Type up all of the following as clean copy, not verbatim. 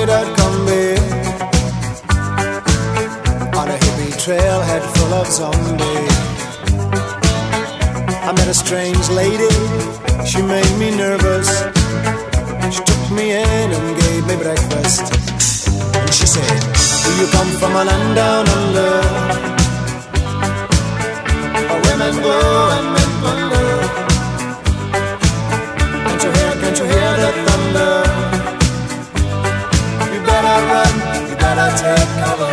straight out combi on a hippie trailhead full of zombies. I met a strange lady, she made me nervous. She took me in and gave me breakfast. And she said, do you come from a land down under, where women go and men wonder? Can't you hear the thunder? You better run, you better take cover.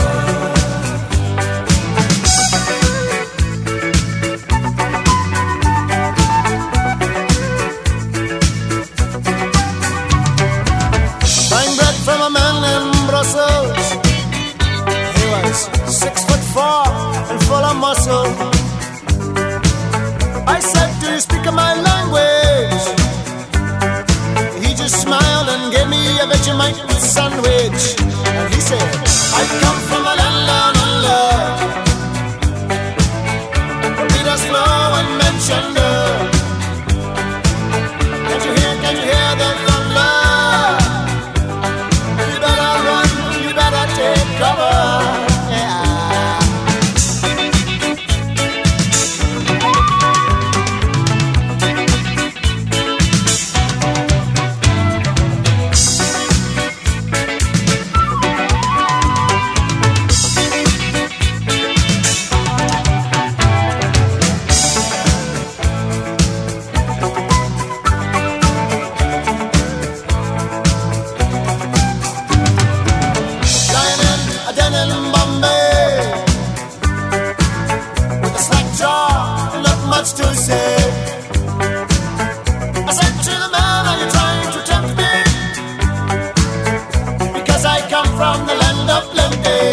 Buying bread from a man in Brussels. He was 6'4" and full of muscle. I said, do you speak my language? He just smiled and gave me a Vegemite sandwich. And he said, I come from a land down under, where Peter's flow and Manchester. Can't you hear the thunder? You better run, you better take cover. To say, I said to the man, are you trying to tempt me? Because I come from the land of plenty.